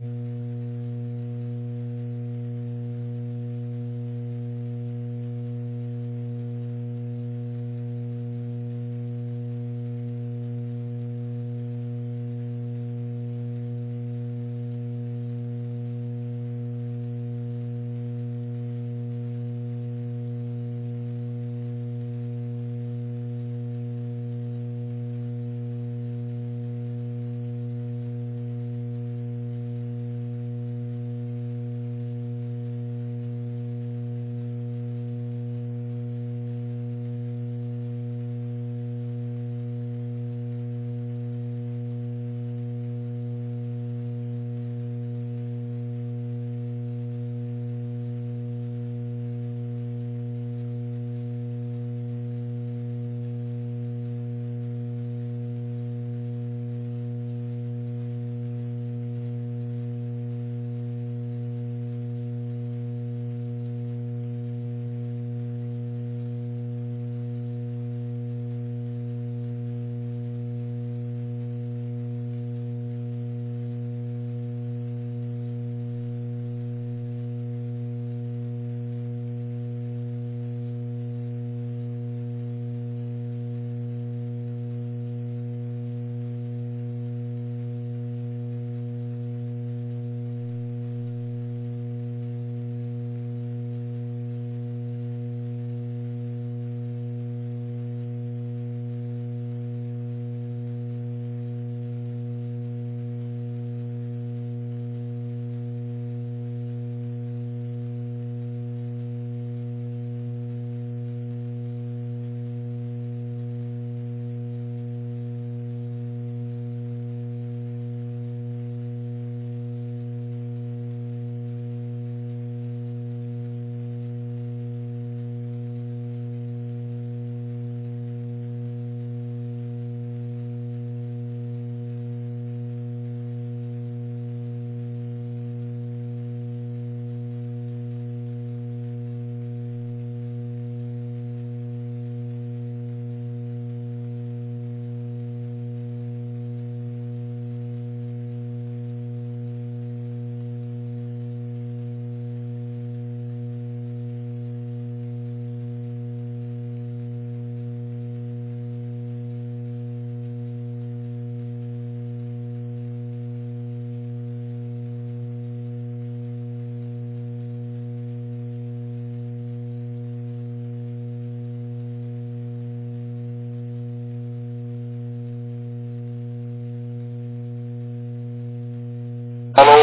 Falou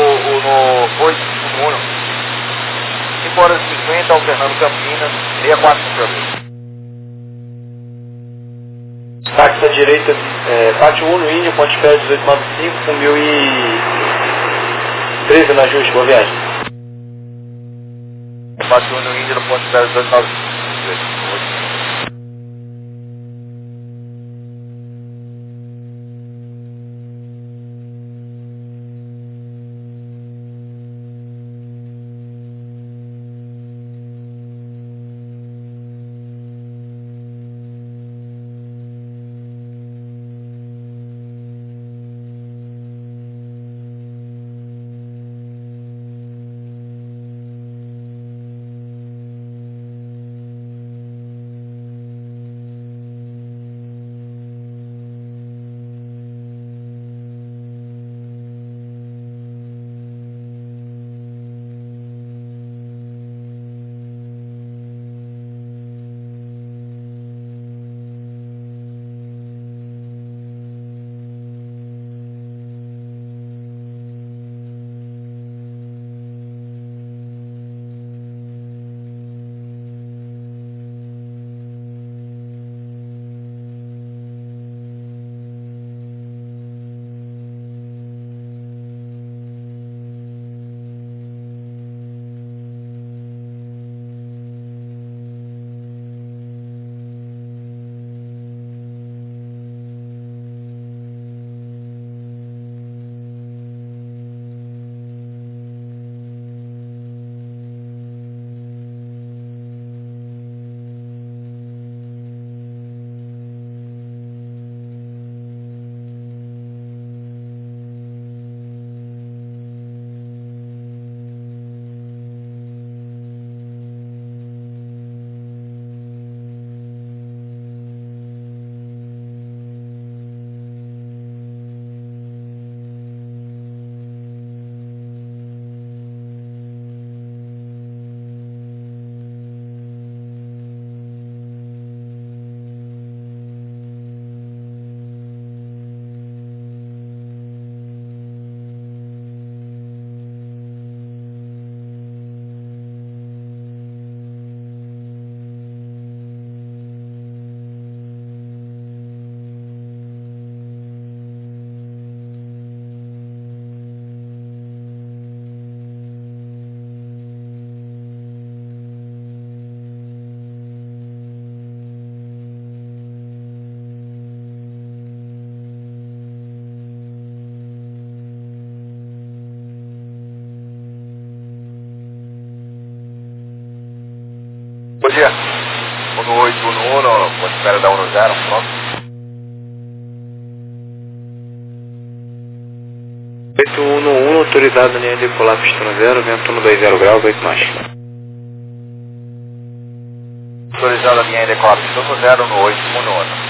no 851, 5 horas e 50, alternando Campinas, 6452. Táxi à direita, Pátio 1 no Índio, Ponte Pé 1895, com 1013 na Justa, boa viagem. Pátio no Índio, no Ponte Pé 1895. dia. 1811, pode espera da 10, pronto. 811, autorizado linha de decolar pista no 0, vento no 20 graus, 8 nós. Autorizada a linha de decolar pista no 0 no 811.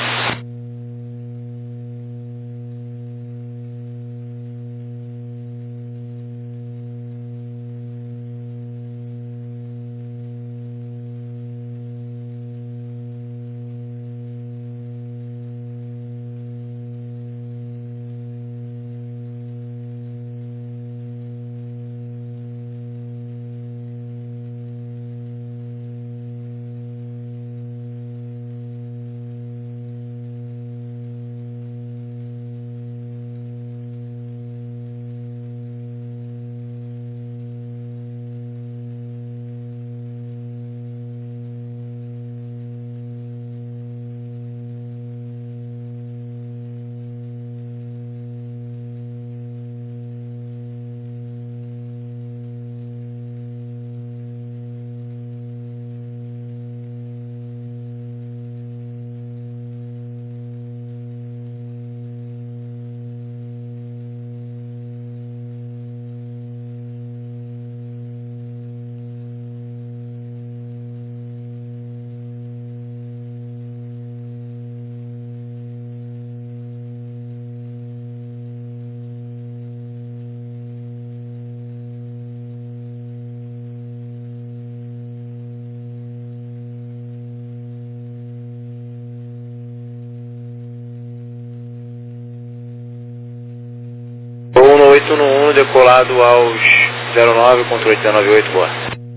Voo no 811, decolado aos 09, controle 198, boa.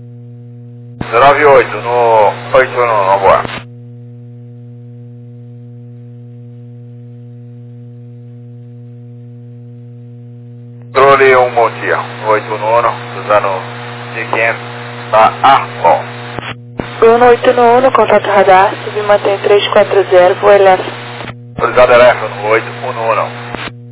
098 no 811, boa. Controle 1, bom dia. No 811, usando 1500, tá bom. Bruno 811, contato radar, submantém 340, voo elétrico. Autorizado elétrico no 811.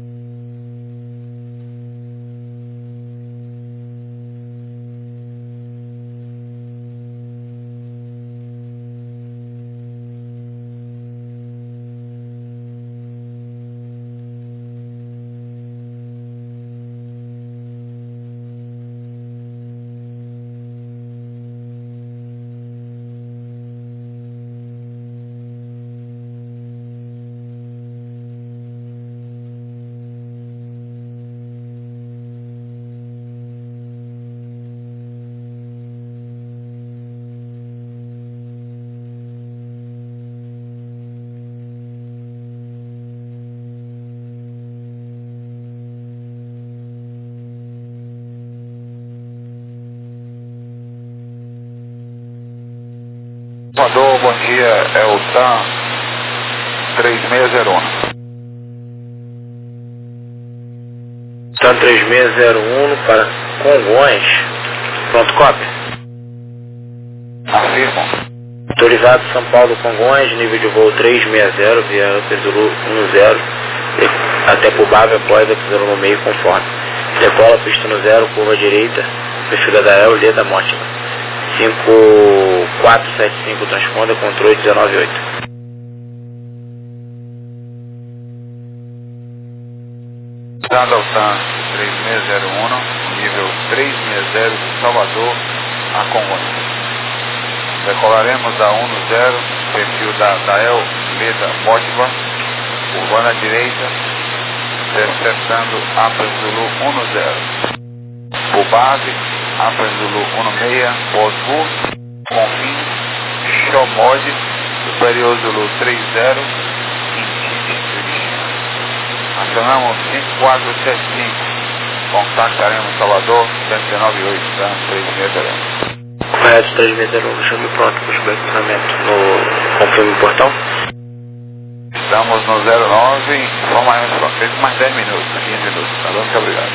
Mandou, bom dia, é o TAM 3601. TAM 3601 para Congonhas, pronto, cópia. Afirmo. Autorizado São Paulo Congonhas, nível de voo 360, via Upper Zulu 10, até Pubave após Upper Zulu no meio conforme. Decola pista no 0, curva direita, perfil da El, Lê da Mortimer. 5475 transponder, controle 198. Dado ao TAM 3601, nível 360 de Salvador a Congonhas. Decolaremos da 10, perfil da El, Leda Mortimer, urbana direita, despertando Upper Zulu 10. Pubave, Upper Zulu 16, Bosbu, Confim, Xomode, Superior Zulu 30, Intine, Virgínia. Acionamos 5475, contactaremos Salvador, 798, TAM 3601. Correto, 3601, chame pronto, puxa o equipamento no confirme portão. Estamos no 09, informaremos para vocês mais 10 minutos, 15 minutos, tá bom? Muito obrigado.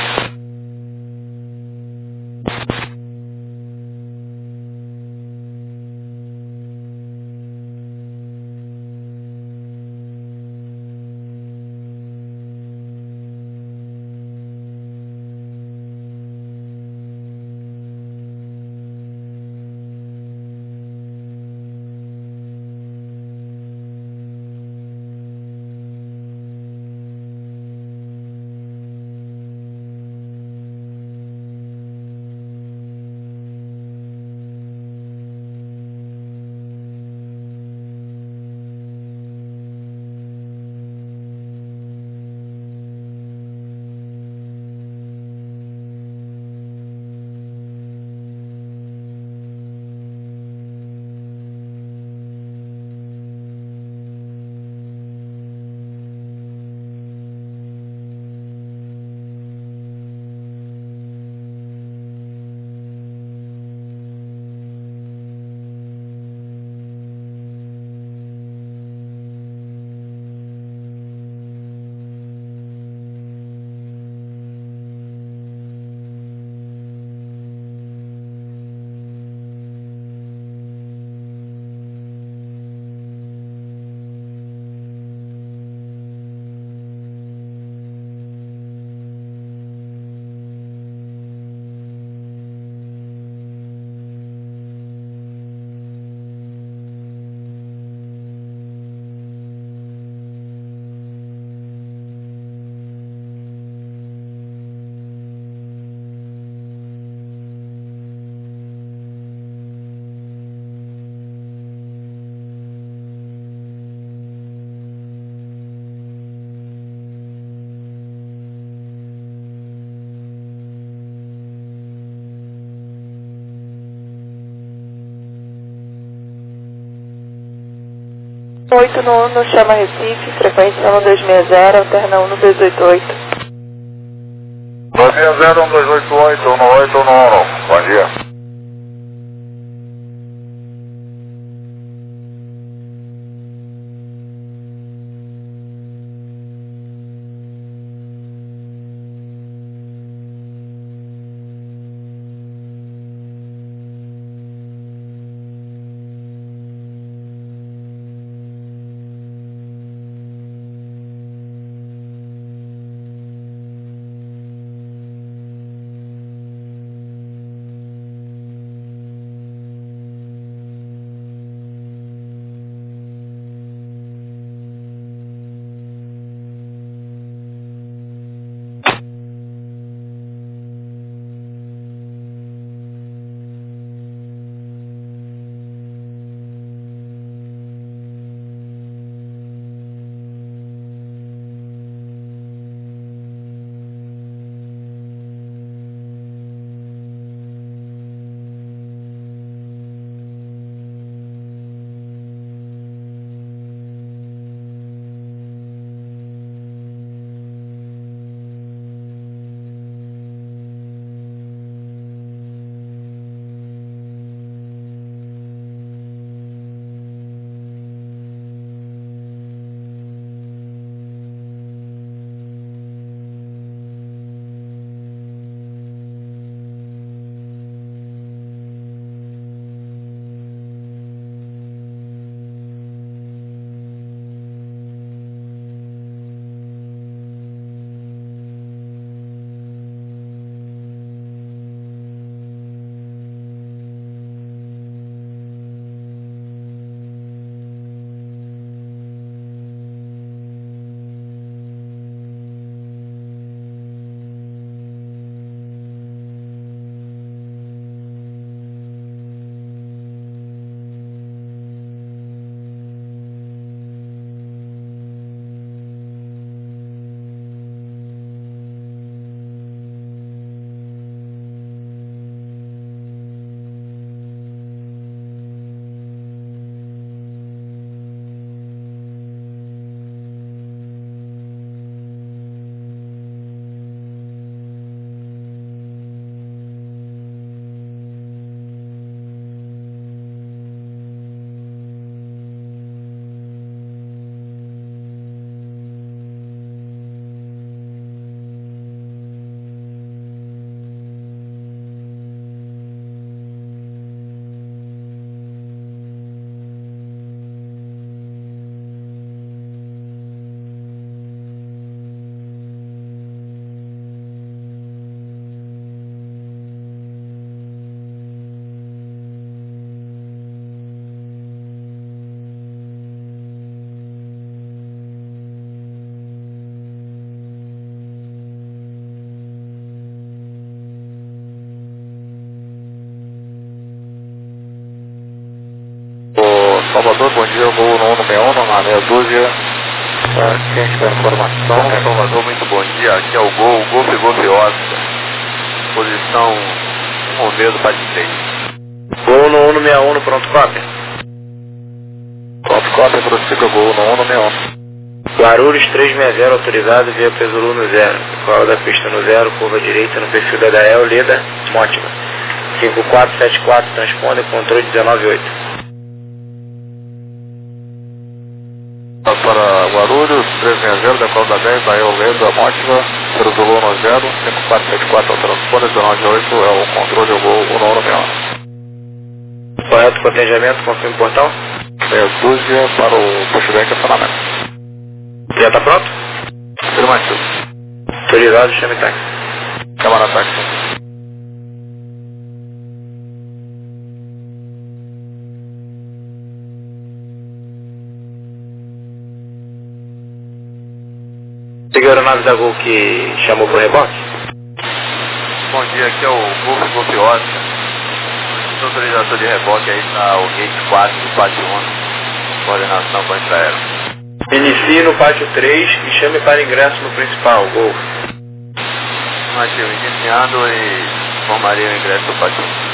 181, chama Recife, frequência 1260, alterna 1288. 960, 1288, 1811, bom dia. Salvador, bom dia, vou no 161, na meia dúzia. Quem tiver informação. Salvador, muito bom dia, aqui é o Golf Oscar, posição 1 medo para 16. Gol no 161 no pronto cópia. Pronto cópia, prossiga Gol no 161. Guarulhos 360, autorizado via Pesuru no 0. Cola da pista no 0, curva direita no perfil da Gael, Leda, Mótima. 5474, transponder, controle 198. Para Guarulhos, 360, decola da 10, Gael, Leda, Mótima, Pesuru no 0, 5474, ao transponder 198, é o controle do Gol no 161. Correto com atendimento, confirme o portal. Meia dúzia para o pushback e acionamento. Já está pronto? Afirmativo. Autorizado, chame táxi. Câmara táxi. Seguiu a aeronave da Gol que chamou para o reboque? Bom dia, aqui é o Golf Oscar. Autorização de reboque aí está o gate 4 do pátio 1. Coordenação com a intraero. Inicie no pátio 3 e chame para ingresso no principal, Gol. Afirmativo, iniciando e formaria o ingresso do pátio 1.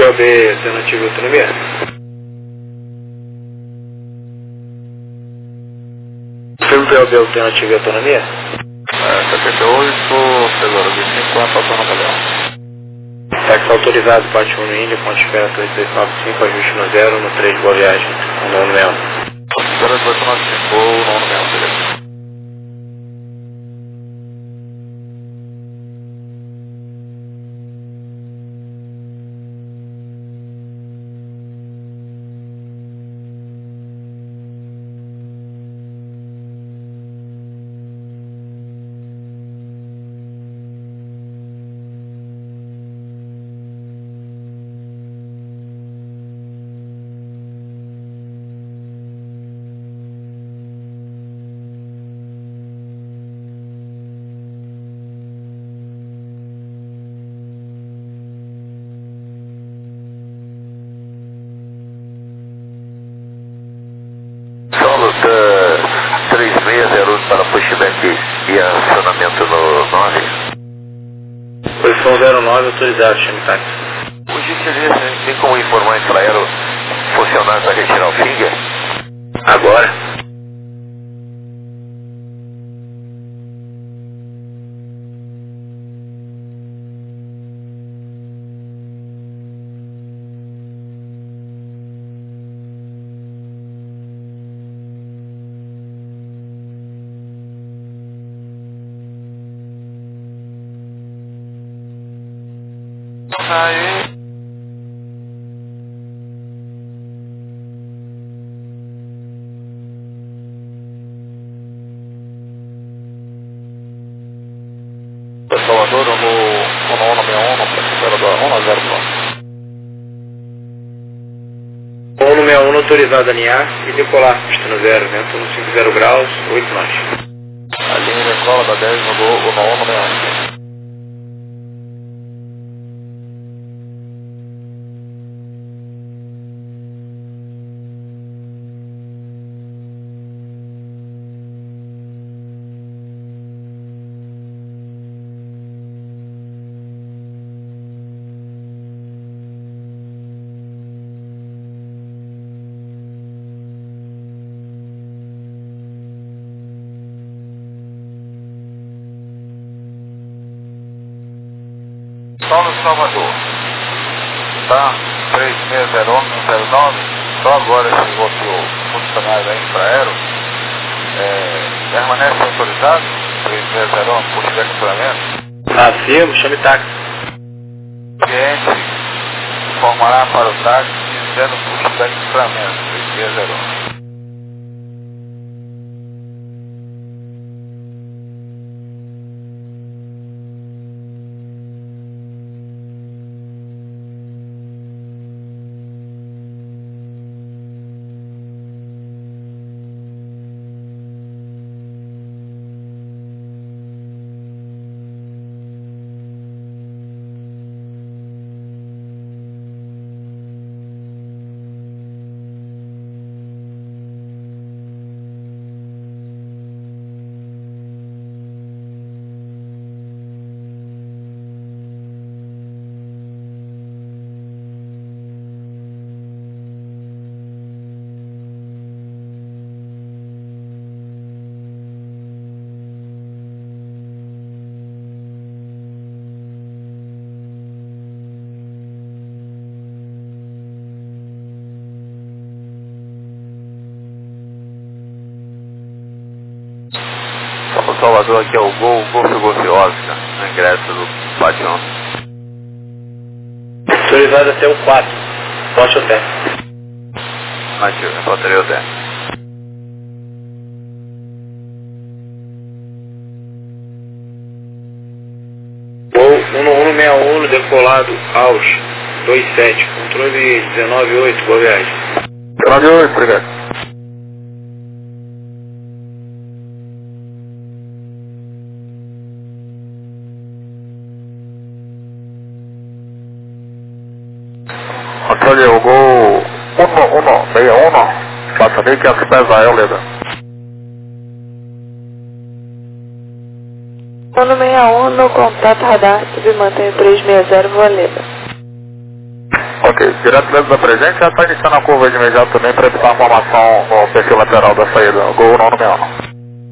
POB alternativa e autonomia. Filme POB alternativa e autonomia. 78, Cesaro 25, a passando no Galeão. Táxi autorizado, parte 1 no Índia, ponto de espera 8295, ajuste no 0, no 3, boa viagem, no 9 mesmo. 0895, no 9 mesmo, beleza. Solo 3608 para pushback e acionamento no 9. Posição 09, autorizado, chame táxi. Por gentileza, tem como informar o infraero funcionário para retirar o finger? Agora. Aí. Salvador, no 161, para do 1 0. 161 autorizado a alinhar e decolar, pista no 0, vento no 50 graus, 8 nós. A linha de cola da 10 no 161. Solo Salvador, tá? 360109, só agora chegou aqui o funcionário da Infraero, permanece autorizado, 3601, pushback de pagamento. Afirmo, chame táxi. Cliente informará para o táxi dizendo pushback de pagamento, 3601. Salvador, aqui é o Gol ficou Oscar, no ingresso do Batião. Autorizado até o 4, poste hotel. Ativo, infantaria hotel. Gol 161 decolado aos 27, controle 198, boa viagem. 198, obrigado. Controle, o Gol 1161, passa bem que é o Israel, lembra? 161 no contato radar, submantém 360, voa Leda. Ok, direto dentro da presente, já está iniciando a curva de imediato também para evitar a formação no perfil lateral da saída, Gol 961.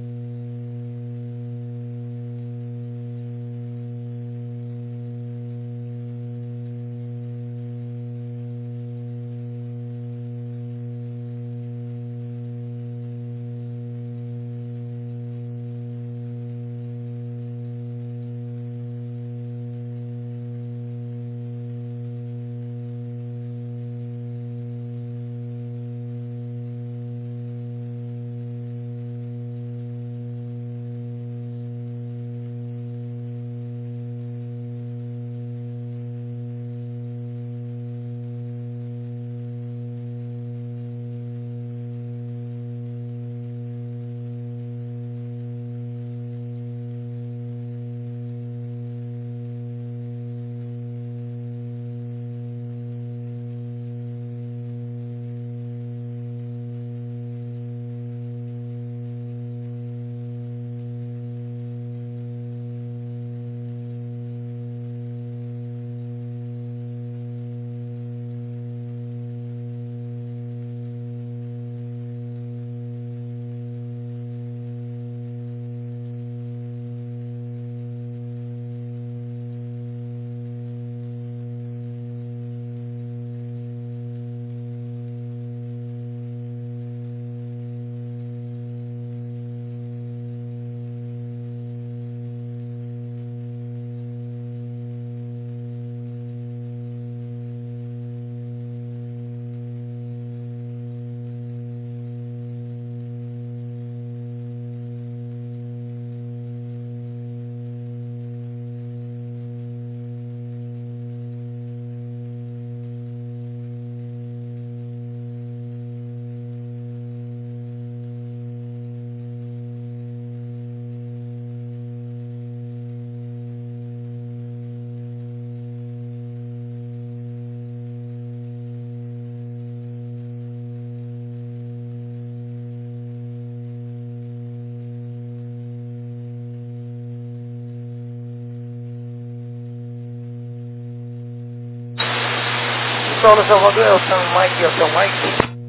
Saulo Salvador, é o São Mike e o São Mike.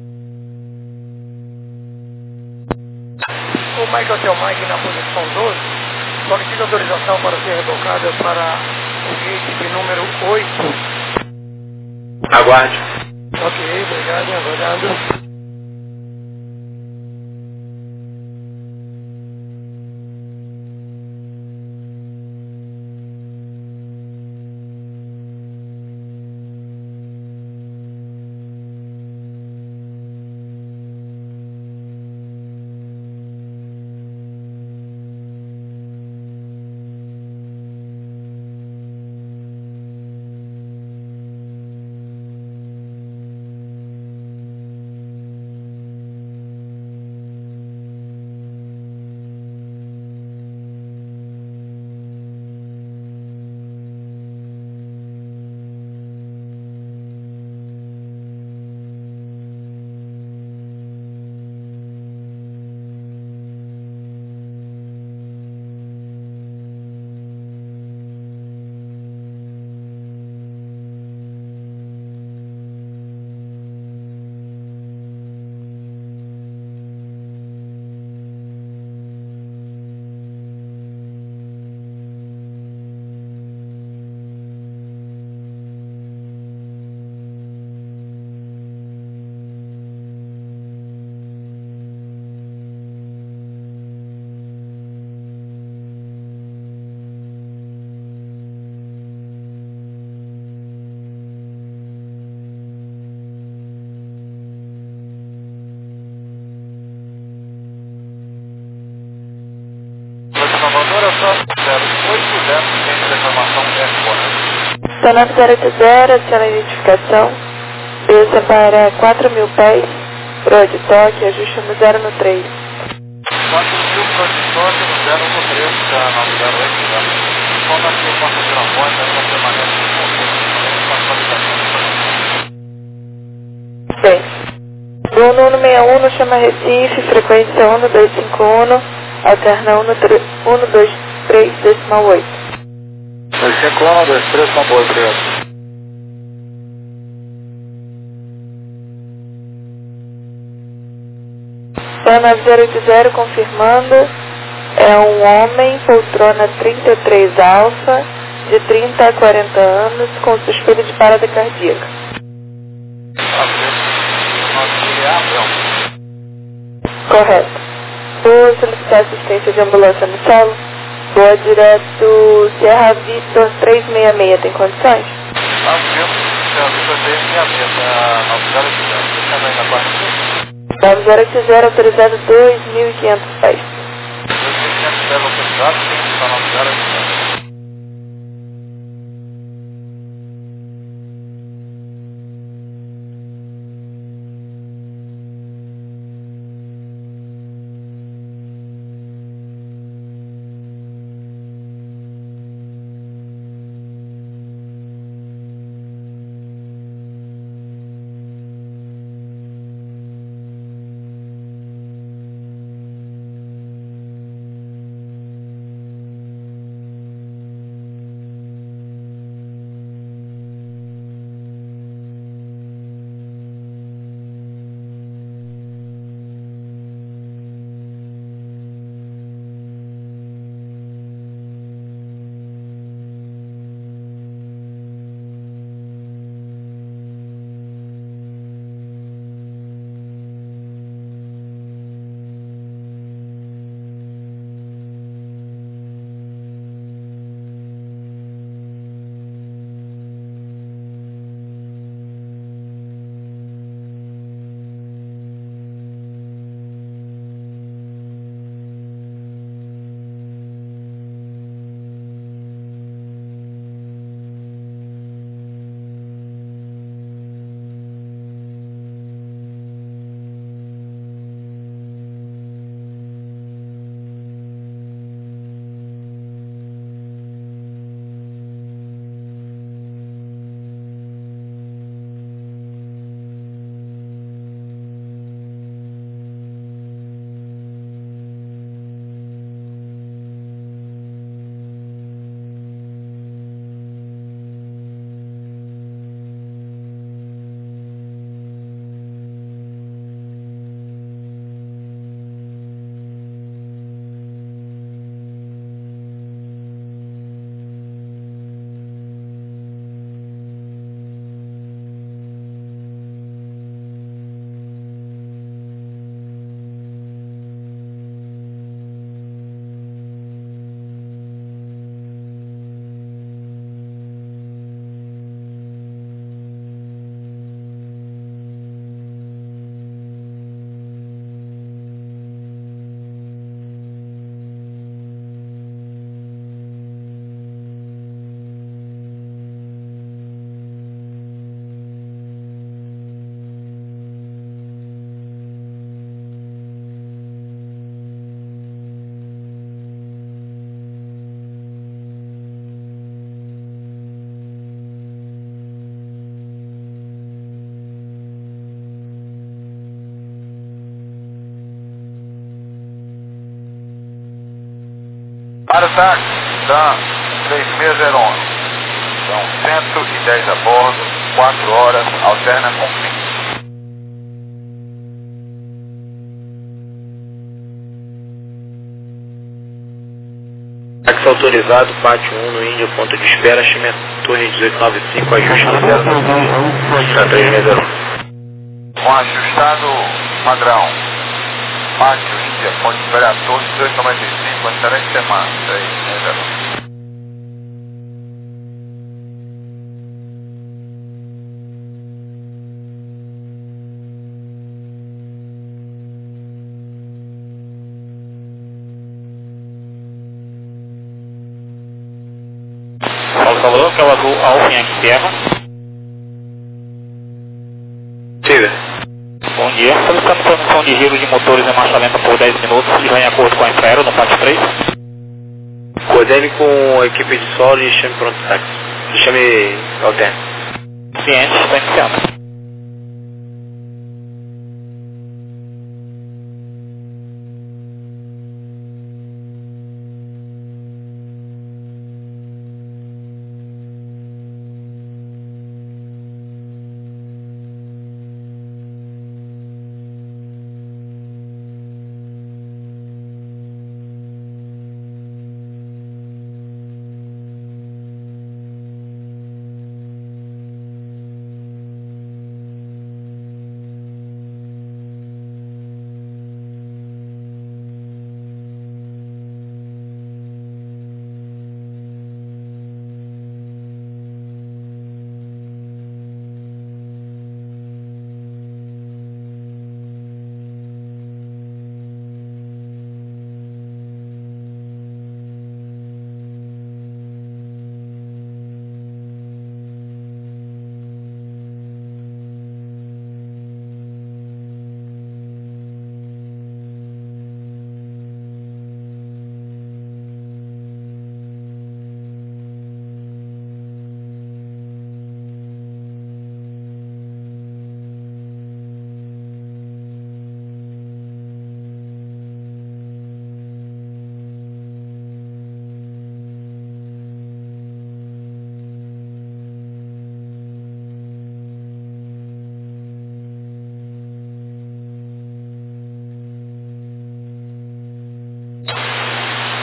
O Mike é o São Mike na posição 12. Solicita autorização para ser rebocada para o gate de número 8. Aguarde. Ok, obrigado, aguardando. Sonando 080, adiciona a identificação. Desça para 4.000 pés. Pro de toque, ajuste no 0 no 3. 4.000 pro de toque no 0 no 3, da 908, tá? Só na sua porta de transporte, aí você permanece com Bem. Bruno 161, chama Recife, frequência 1251, alterna 123, decimal 8. 5, 1, 2, 3, são boas, obrigado. Pan 9080 confirmando. É um homem, poltrona 33 alfa, de 30 a 40 anos, com suspeita de parada cardíaca. Correto. Vou solicitar assistência de ambulância no solo. Vou direto Sierra Vitor 366, tem condições? Sierra Vitor 366, 9080 autorizado 2.500 pés. 2.500 autorizado, tem que estar 9080. Para táxi, da 3601. São 110 a bordo, 4 horas, alterna com fim. Táxi autorizado, pátio 1 no Índio, ponto de espera, Chimento, Torre 1895, ajuste no 0 Com ajustado padrão. Pátio Índia, ponto de espera, Torre 1895, excelente semana. 360. Salvador, que é o azul Alfa Yankee Sierra. Siga. Bom dia. Solicitamos transmissão de giro de motores em marcha lenta por 10 minutos e vai em acordo com a Infraero no pátio 3. Coordene com a equipe de solo e chame pronto táxi. Chame alterno. Ciente, está iniciando.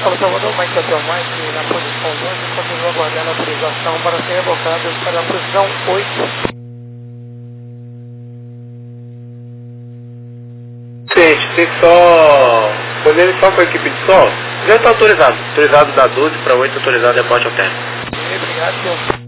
Paulo Salvador, Mike Hotel Mike, na posição 2, e continua aguardando autorização para ser rebocado para a posição 8. Gente, tem só... Quando ele só com a equipe de sol, já está autorizado. Autorizado da 12 para 8, autorizado é Ponte Hotel. Obrigado, senhor.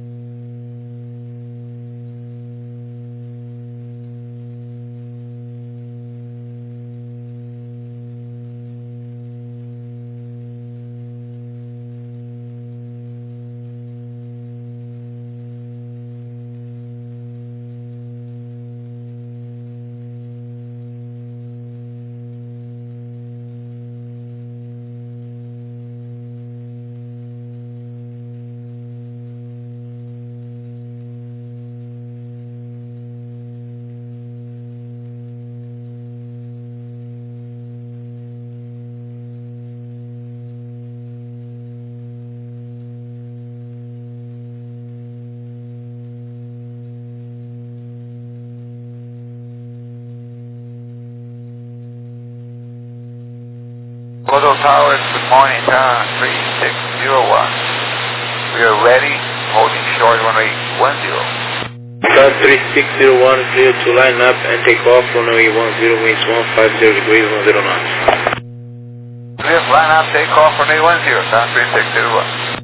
Global Towers, good morning, 3601. We are ready, holding short runway 10. 3601, clear to line up and take off runway 10, winds 150 degrees, 10 knots. Clear, line up, take off runway 10, 3601.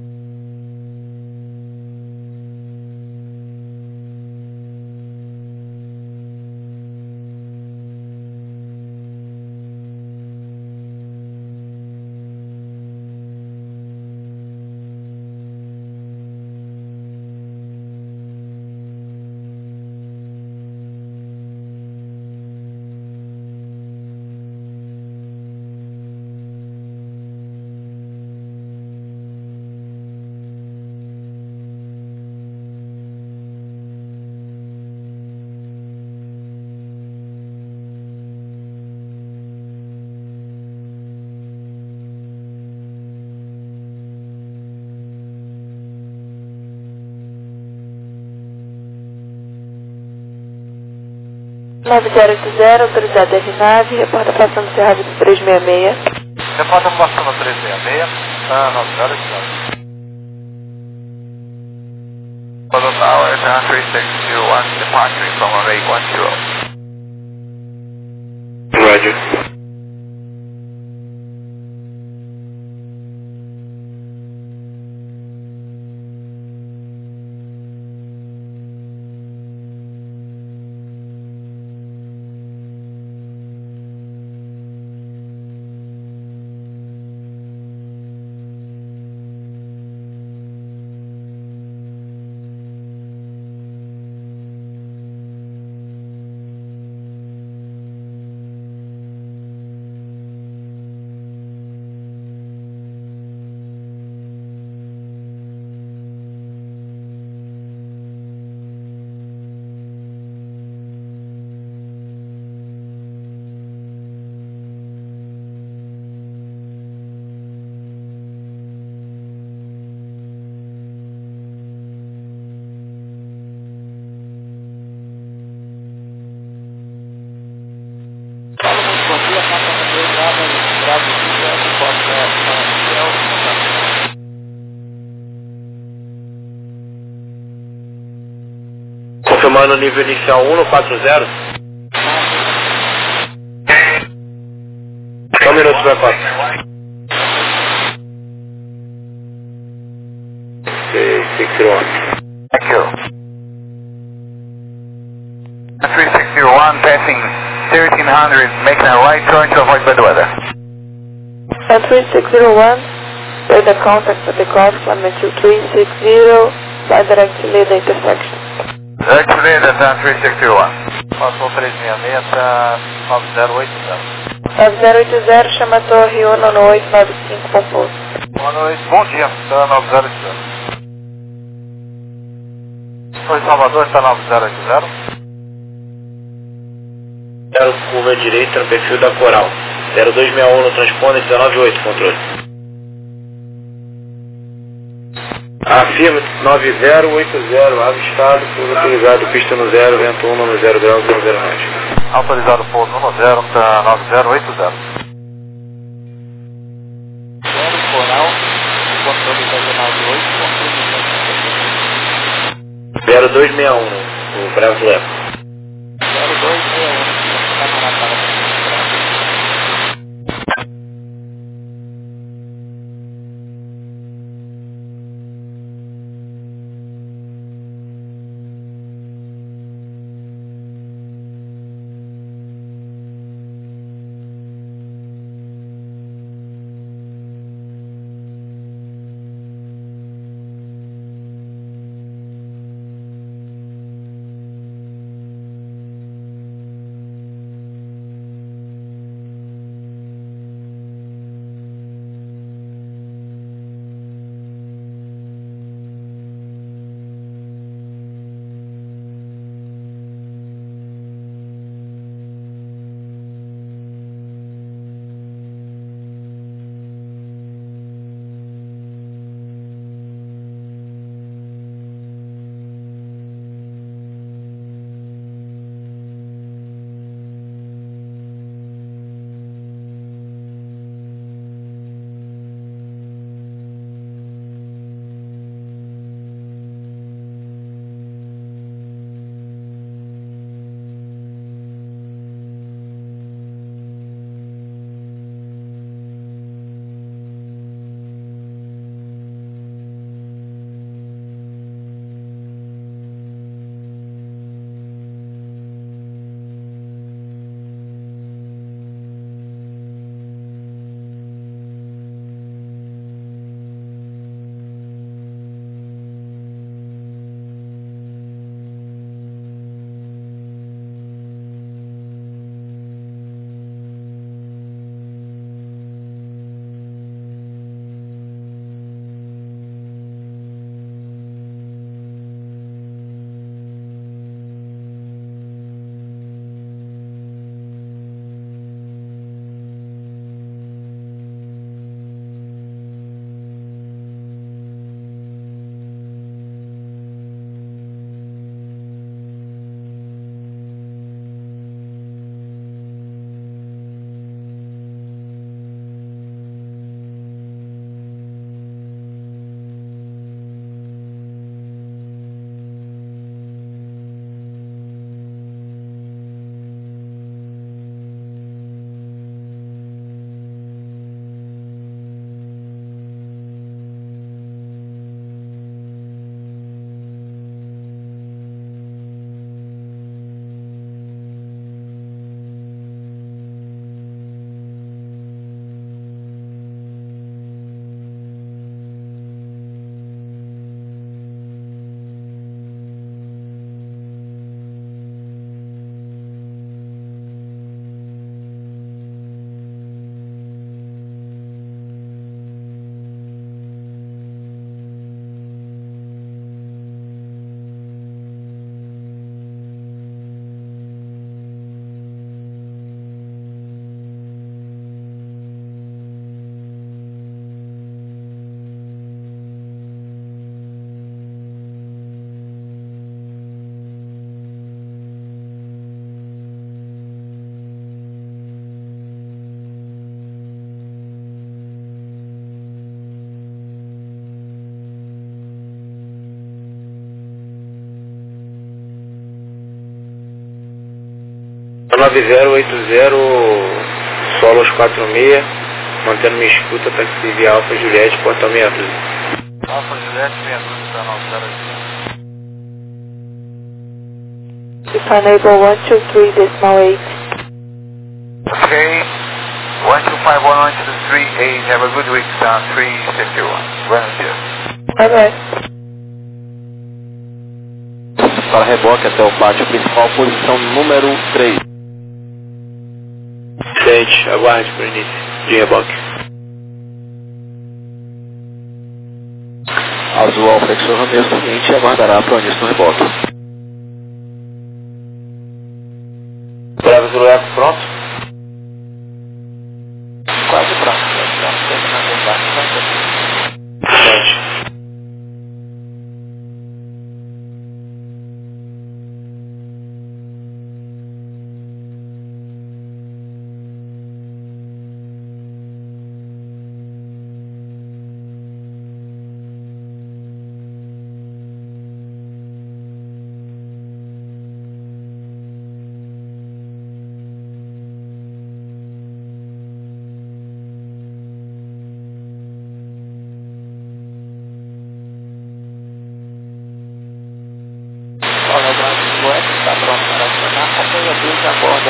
Autorizado R9, reporta passando Cerrado do 366. Reporta passando 366, 9080. Global Towers, 3601, departing from runway 10. Roger. Confirmando o nível inicial 1 no 40. Só um minuto, vai passar. 601. Thank you. 3601, passing 1300, making a right turn to avoid bad weather. 3601, radar contact for the call from 2360, fly direct to lead the intersection. Direct to lead, 3601. Passou 366 para 9080. 9080, chama a torre 1 no 895 com pouso. Boa noite, bom dia, está 9080. Oi, Salvador, está 9080. Zero curva direita no perfil da Coral. 0261 no transponder, 198 controle. Afirma 9080, avistado, pouso autorizado, pista no 0, vento 1 no 0 graus, 0 knots. Autorizado pouso no 0, está 9080. 0261, o Bravo Eco. 0261. O 9080 Solos 46, mantendo minha escuta, táxi via Alfa Juliette, portão 62. Alfa Juliette 62, canal 0. If unable 123.8. Okay, 1251123, have a good week, 361. Buenos dias. Bye bye. Para reboque até o pátio principal, posição número 3. Frente, aguarde para o início de reboque. Azul ao flexor Romeo seguinte aguardará para o início do reboque. Bravo Zulu Eco, pronto? Quase pronto. Estamos terminando o embarque. Frente.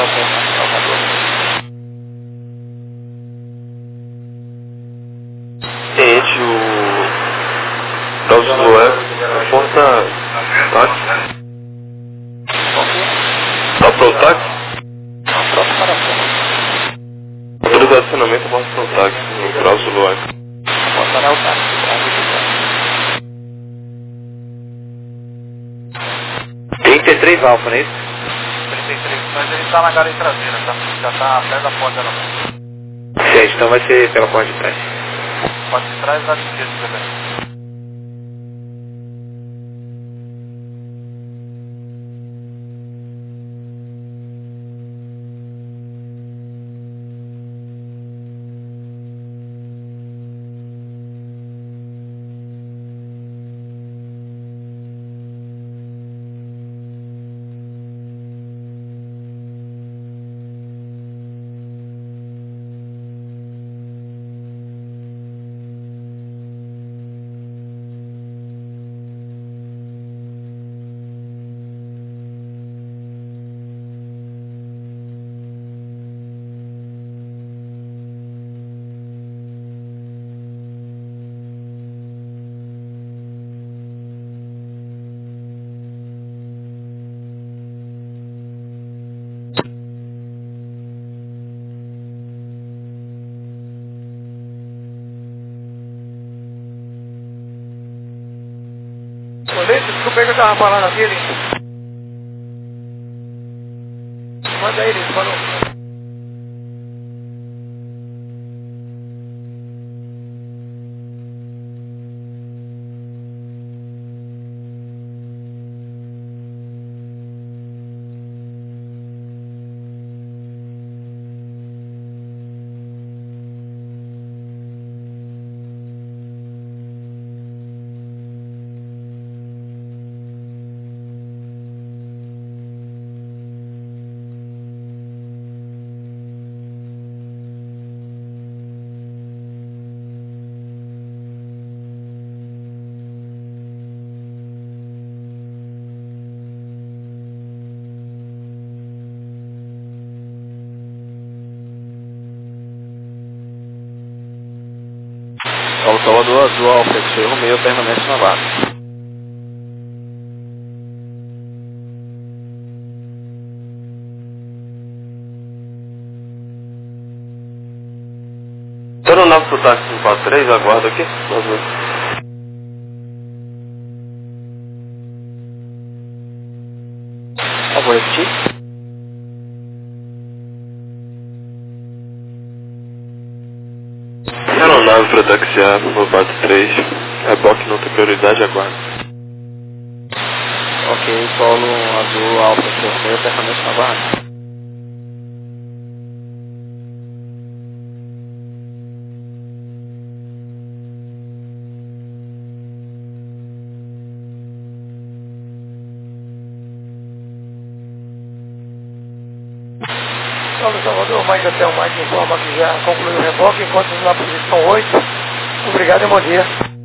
Fernando Salvador. Tenente, o Drauzio Lué, porta táxi. Tá pro táxi? Não, pronto para a Autorizado acionamento, porta pro táxi, o Drauzio Lué. Apontará o táxi. 33 Alfa, não é isso? 33, mas ele está na galeria traseira, tá? Já está perto da porta da frente. Certo, então vai ser pela porta de trás. Porta de trás da esquerda também. Colete, desculpa aí que eu tava falando aqui, ele... Manda ele, falou. Paulo Salvador, Azul Alfa, X-Ray Romeo, permanece na vaga. Tô no pro táxi 143, aguardo aqui. Por favor, repetir. Aeronave para taxiar no 43, reboque não tem prioridade, aguardo. Ok, Paulo Azul Alfa, X-Ray Romeo, permanece na vaga. Salve Salvador, Mike Hotel Mike informa que já concluiu o reboque, enquanto na posição 8. Obrigado e bom dia.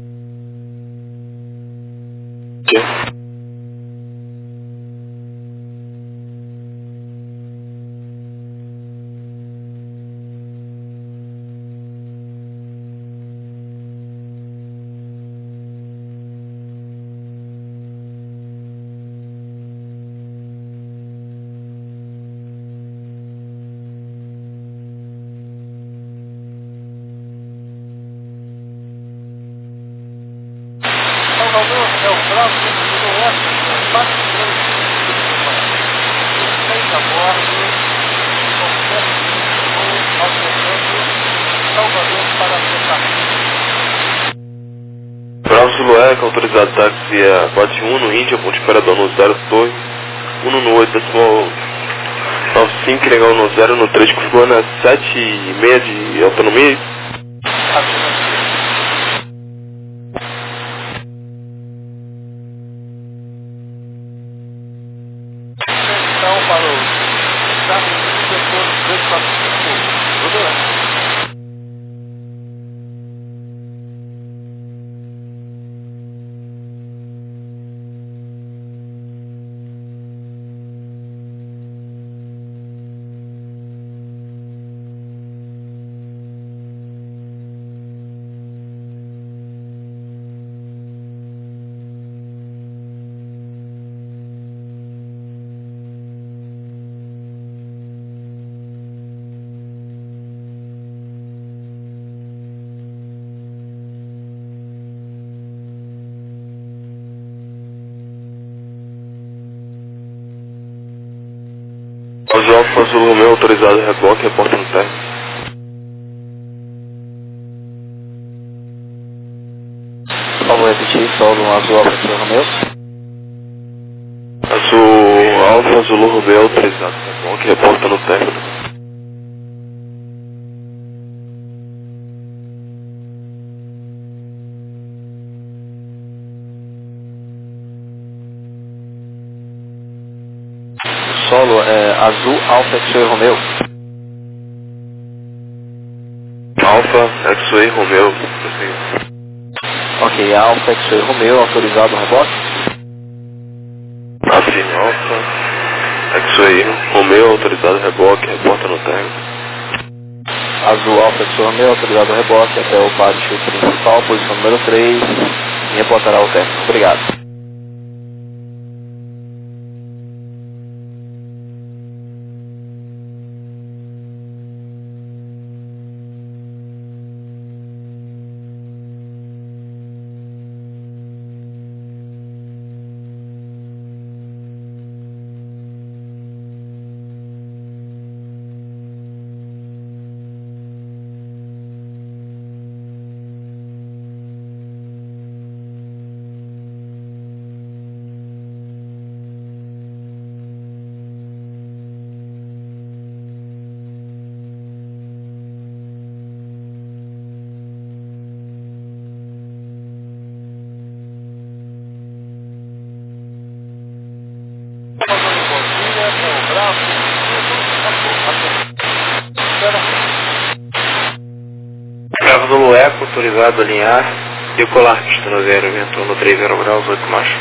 Salvador é o próximo do Oeste, 43. 6 a bordo, qualquer tipo, alternando Salvador para Santa. Drauzio Lué, autorizado táxi a bate 1 no Índia, ponte operador no 0 Torre, 1 no 8 decimal 95, legal no 0 no 3, configurando a 7,5 de autonomia. Então, para o Estado Unido, depois 245, tudo Azul Alfa Azul Romeo, autorizado reboque, reporta no térreo. Por favor, repetir, solo Azul Alfa Azul Romeo. Azul Alfa Azul Romeo, autorizado reboque, reporta no térreo. Solo Azul Alfa X-Ray Romeo. Alfa X-Ray Romeo. Ok, Alfa X-Ray Romeo, autorizado o reboque. Afirme Alfa X-Ray Romeo, autorizado reboque, reporta no térreo. Azul Alfa X-Ray Romeo, autorizado o reboque até o pátio principal, posição número 3, e reportará o térreo. Obrigado. Bravo Zulu Eco, autorizado a alinhar, decolar, pista no 0, vento no 30 graus, 8 macho.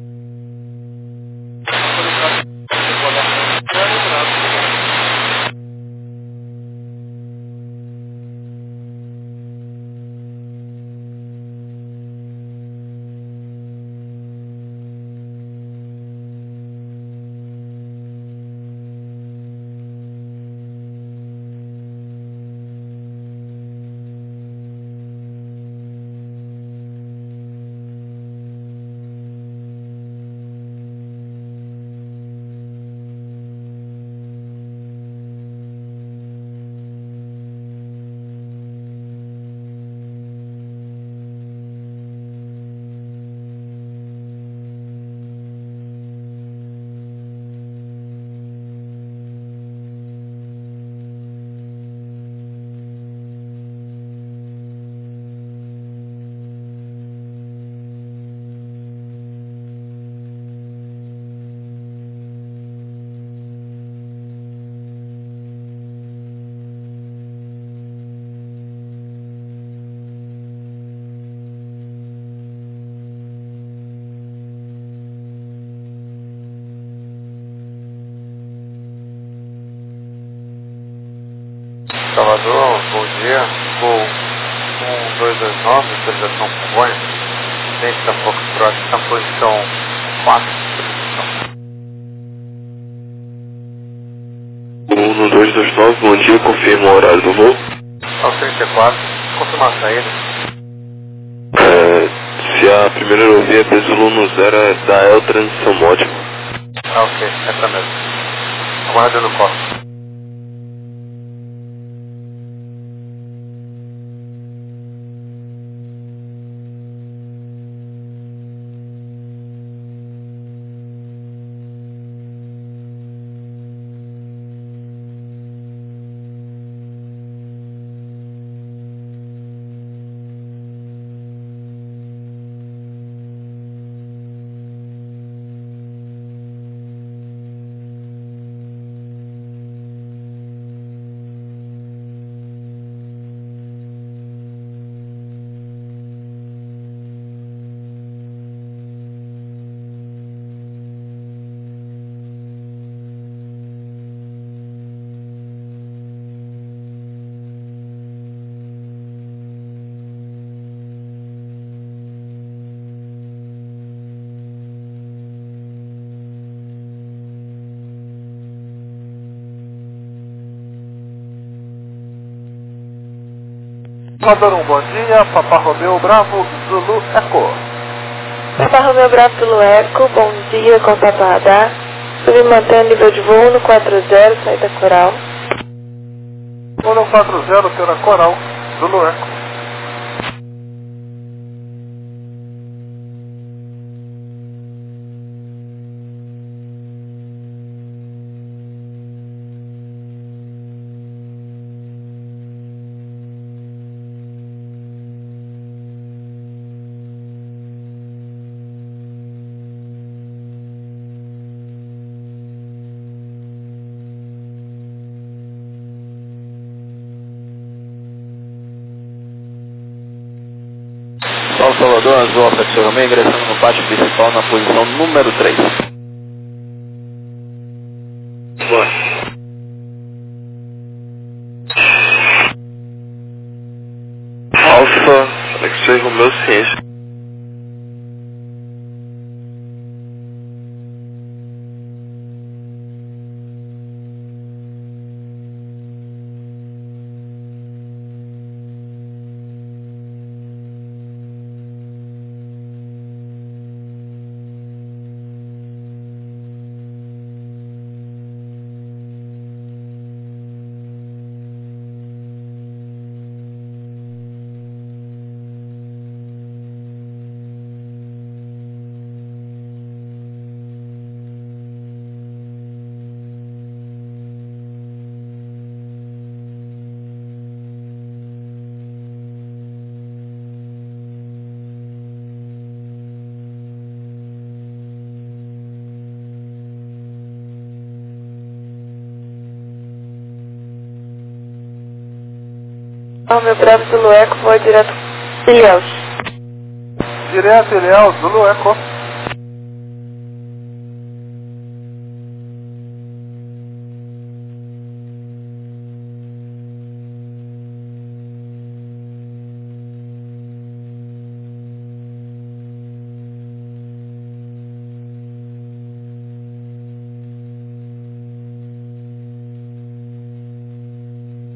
Salvador, bom dia. Gol 1229, autorização Congonhas. Tente está um pouco próximo, está na posição 4. 1229, bom dia, confirma o horário do voo. Ao 34, confirma a saída. Se a primeira aerovia é Zulu no 0, é da El Transição Módica. Ok, essa mesmo. Aguardando o corte. Salvador 1, bom dia, Papa Romeu Bravo Zulu Eco. Papa Romeu Bravo Zulu Eco, bom dia, contato radar. Ele mantém o nível de voo no 40, saída Coral. Vou no 40, terra Coral, Zulu Eco. Salvador, Azul Alfa X Romeo, ingressando no pátio principal na posição número 3. Boa. Alfa X-Ray Romeo Ciência. Meu Bravo Zulu Eco, vou direto Ilhéus. Direto Ilhéus, Zulu Eco.